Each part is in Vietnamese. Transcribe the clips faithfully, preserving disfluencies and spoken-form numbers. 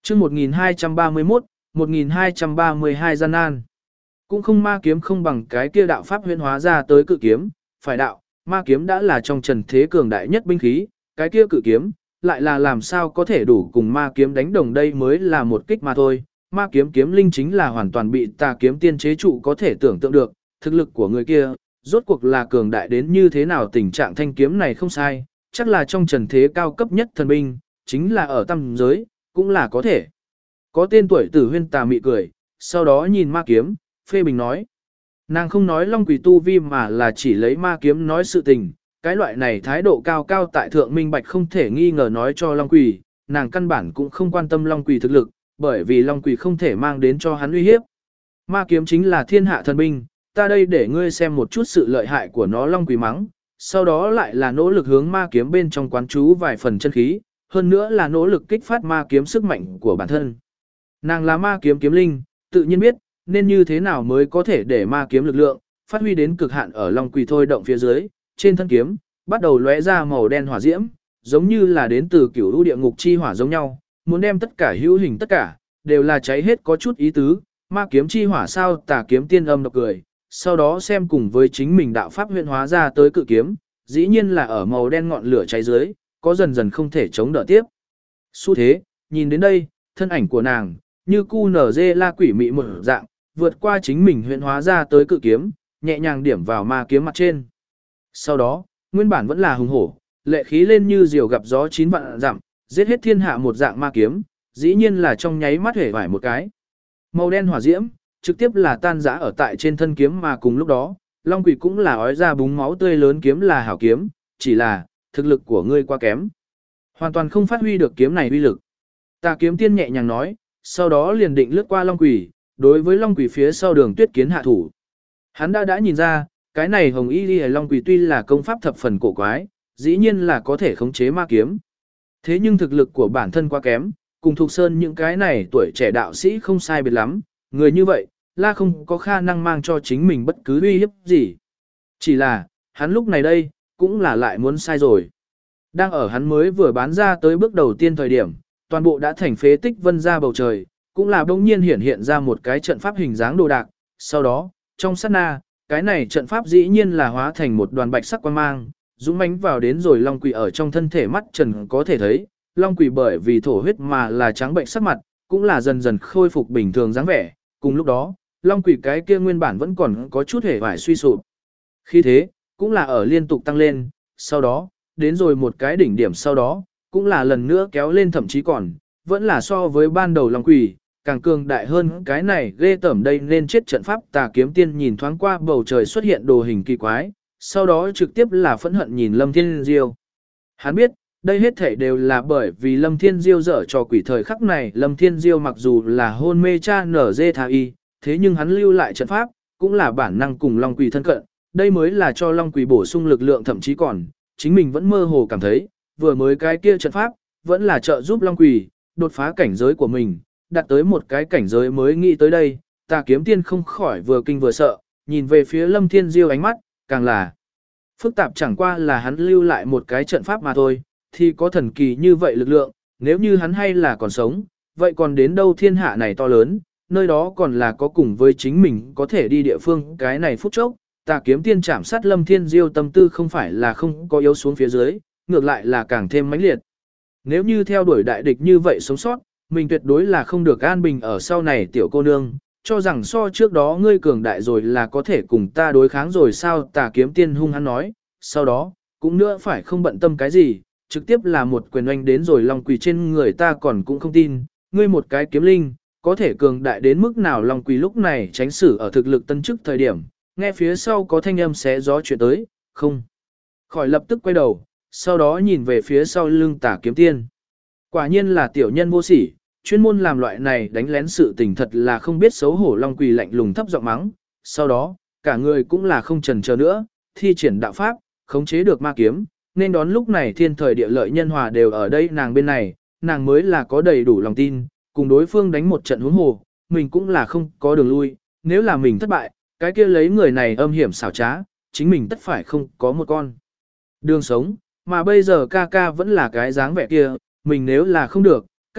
chương một nghìn hai trăm ba mươi mốt, một nghìn hai trăm ba mươi hai gian nan. Cũng không ma kiếm không bằng cái kia đạo pháp huyễn hóa ra tới cự kiếm, phải đạo, ma kiếm đã là trong trần thế cường đại nhất binh khí, cái kia cự kiếm, lại là làm sao có thể đủ cùng ma kiếm đánh đồng đây mới là một kích mà thôi. Ma kiếm kiếm linh chính là hoàn toàn bị tà kiếm tiên chế trụ có thể tưởng tượng được, thực lực của người kia, rốt cuộc là cường đại đến như thế nào tình trạng thanh kiếm này không sai, chắc là trong trần thế cao cấp nhất thần binh, chính là ở tam giới, cũng là có thể. Có tên tuổi tử huyên tà mị cười, sau đó nhìn ma kiếm, phê bình nói. Nàng không nói Long Quỷ tu vi mà là chỉ lấy ma kiếm nói sự tình, cái loại này thái độ cao cao tại thượng minh bạch không thể nghi ngờ nói cho Long Quỷ, nàng căn bản cũng không quan tâm Long Quỷ thực lực, bởi vì Long Quỷ không thể mang đến cho hắn uy hiếp. Ma kiếm chính là thiên hạ thần binh, ta đây để ngươi xem một chút sự lợi hại của nó. Long Quỷ mắng, sau đó lại là nỗ lực hướng ma kiếm bên trong quán chú vài phần chân khí, hơn nữa là nỗ lực kích phát ma kiếm sức mạnh của bản thân. Nàng là ma kiếm kiếm linh, tự nhiên biết, nên như thế nào mới có thể để ma kiếm lực lượng, phát huy đến cực hạn ở Long Quỷ thôi động phía dưới, trên thân kiếm, bắt đầu lóe ra màu đen hỏa diễm, giống như là đến từ cửu lũ địa ngục chi hỏa giống nhau, muốn đem tất cả hữu hình tất cả, đều là cháy hết có chút ý tứ, ma kiếm chi hỏa sao tà kiếm tiên âm độc cười, sau đó xem cùng với chính mình đạo pháp huyễn hóa ra tới cự kiếm, dĩ nhiên là ở màu đen ngọn lửa cháy dưới, có dần dần không thể chống đỡ tiếp. Xu thế, nhìn đến đây, thân ảnh của nàng, như cu nở dê la quỷ mị một dạng, vượt qua chính mình huyễn hóa ra tới cự kiếm, nhẹ nhàng điểm vào ma kiếm mặt trên. Sau đó, nguyên bản vẫn là hùng hổ, lệ khí lên như diều gặp gió chín vạn dặm, giết hết thiên hạ một dạng ma kiếm, dĩ nhiên là trong nháy mắt hể vải một cái. Màu đen hỏa diễm, trực tiếp là tan rã ở tại trên thân kiếm mà cùng lúc đó, Long Quỷ cũng là ói ra búng máu tươi lớn kiếm là hảo kiếm, chỉ là, thực lực của ngươi quá kém. Hoàn toàn không phát huy được kiếm này uy lực. Tà kiếm tiên nhẹ nhàng nói, sau đó liền định lướt qua Long Quỷ, đối với Long Quỷ phía sau Đường Tuyết Kiến hạ thủ. Hắn đã đã nhìn ra, cái này Hồng Y Liễu Long Quỷ tuy là công pháp thập phần cổ quái, dĩ nhiên là có thể khống chế ma kiếm. Thế nhưng thực lực của bản thân quá kém, cùng Thục Sơn những cái này tuổi trẻ đạo sĩ không sai biệt lắm, người như vậy, la không có khả năng mang cho chính mình bất cứ uy hiếp gì. Chỉ là, hắn lúc này đây, cũng là lại muốn sai rồi. Đang ở hắn mới vừa bán ra tới bước đầu tiên thời điểm, toàn bộ đã thành phế tích vân ra bầu trời, cũng là bỗng nhiên hiện hiện ra một cái trận pháp hình dáng đồ đạc. Sau đó, trong sát na, cái này trận pháp dĩ nhiên là hóa thành một đoàn bạch sắc quang mang, dũng mãnh vào đến rồi Long Quỷ ở trong thân thể mắt trần có thể thấy, Long Quỷ bởi vì thổ huyết mà là trắng bệnh sắc mặt, cũng là dần dần khôi phục bình thường dáng vẻ. Cùng lúc đó, Long Quỷ cái kia nguyên bản vẫn còn có chút hề vải suy sụp. Khi thế, cũng là ở liên tục tăng lên, sau đó, đến rồi một cái đỉnh điểm sau đó, cũng là lần nữa kéo lên thậm chí còn, vẫn là so với ban đầu Long Quỷ, càng cường đại hơn cái này ghê tởm đây nên chết trận pháp tà kiếm tiên nhìn thoáng qua bầu trời xuất hiện đồ hình kỳ quái, sau đó trực tiếp là phẫn hận nhìn Lâm Thiên Diêu. Hắn biết, đây hết thể đều là bởi vì Lâm Thiên Diêu dở trò quỷ thời khắc này, Lâm Thiên Diêu mặc dù là hôn mê cha nở dê tha y, thế nhưng hắn lưu lại trận pháp, cũng là bản năng cùng Long Quỷ thân cận, đây mới là cho Long Quỷ bổ sung lực lượng thậm chí còn, chính mình vẫn mơ hồ cảm thấy, vừa mới cái kia trận pháp, vẫn là trợ giúp Long Quỷ, đột phá cảnh giới của mình, đạt tới một cái cảnh giới mới nghĩ tới đây, tà kiếm tiên không khỏi vừa kinh vừa sợ, nhìn về phía Lâm Thiên Diêu ánh mắt, càng là phức tạp chẳng qua là hắn lưu lại một cái trận pháp mà thôi, thì có thần kỳ như vậy lực lượng, nếu như hắn hay là còn sống, vậy còn đến đâu thiên hạ này to lớn, nơi đó còn là có cùng với chính mình có thể đi địa phương cái này phút chốc, tà kiếm tiên chạm sát Lâm Thiên Diêu tâm tư không phải là không có yếu xuống phía dưới, ngược lại là càng thêm mãnh liệt. Nếu như theo đuổi đại địch như vậy sống sót, mình tuyệt đối là không được an bình ở sau này tiểu cô nương, cho rằng so trước đó ngươi cường đại rồi là có thể cùng ta đối kháng rồi sao tà kiếm tiên hung hắn nói, sau đó, cũng nữa phải không bận tâm cái gì, trực tiếp là một quyền oanh đến rồi Long Quỷ trên người ta còn cũng không tin, ngươi một cái kiếm linh, có thể cường đại đến mức nào Long Quỷ lúc này tránh xử ở thực lực tân chức thời điểm, nghe phía sau có thanh âm xé gió chuyện tới, không. Khỏi lập tức quay đầu, sau đó nhìn về phía sau lưng tà kiếm tiên. Quả nhiên là tiểu nhân vô sỉ, chuyên môn làm loại này đánh lén sự tình thật là không biết xấu hổ Long Quỷ lạnh lùng thấp giọng mắng, sau đó, cả người cũng là không chần chờ nữa, thi triển đạo pháp, khống chế được ma kiếm, nên đón lúc này thiên thời địa lợi nhân hòa đều ở đây nàng bên này, nàng mới là có đầy đủ lòng tin, cùng đối phương đánh một trận huống hồ, mình cũng là không có đường lui, nếu là mình thất bại, cái kia lấy người này âm hiểm xảo trá, chính mình tất phải không có một con đường sống, mà bây giờ ca ca vẫn là cái dáng vẻ kia, mình nếu là không được,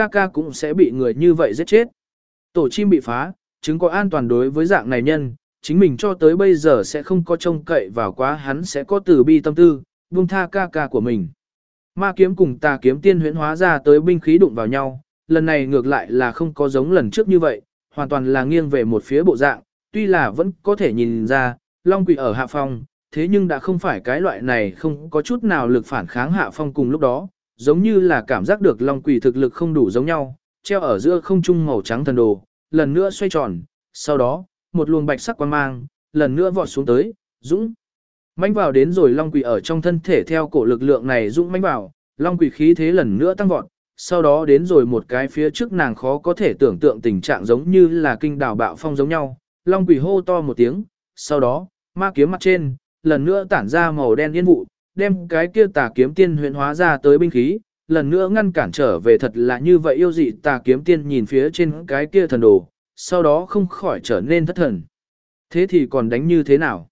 ca ca cũng sẽ bị người như vậy giết chết. Tổ chim bị phá, chứng có an toàn đối với dạng này nhân, chính mình cho tới bây giờ sẽ không có trông cậy vào quá hắn sẽ có từ bi tâm tư, buông tha ca ca của mình. Ma kiếm cùng tà kiếm tiên huyễn hóa ra tới binh khí đụng vào nhau, lần này ngược lại là không có giống lần trước như vậy, hoàn toàn là nghiêng về một phía bộ dạng, tuy là vẫn có thể nhìn ra, Long Quỷ ở hạ phong, thế nhưng đã không phải cái loại này không có chút nào lực phản kháng hạ phong cùng lúc đó, giống như là cảm giác được Long Quỷ thực lực không đủ giống nhau, treo ở giữa không trung màu trắng thần đồ, lần nữa xoay tròn, sau đó, một luồng bạch sắc quang mang, lần nữa vọt xuống tới, dũng mãnh vào đến rồi Long Quỷ ở trong thân thể theo cổ lực lượng này dũng mãnh vào, Long Quỷ khí thế lần nữa tăng vọt, sau đó đến rồi một cái phía trước nàng khó có thể tưởng tượng tình trạng giống như là kinh đảo bạo phong giống nhau, Long Quỷ hô to một tiếng, sau đó, ma kiếm mặt trên, lần nữa tản ra màu đen yên vụ, đem cái kia tà kiếm tiên huyễn hóa ra tới binh khí, lần nữa ngăn cản trở về thật là như vậy yêu dị tà kiếm tiên nhìn phía trên cái kia thần đồ, sau đó không khỏi trở nên thất thần. Thế thì còn đánh như thế nào?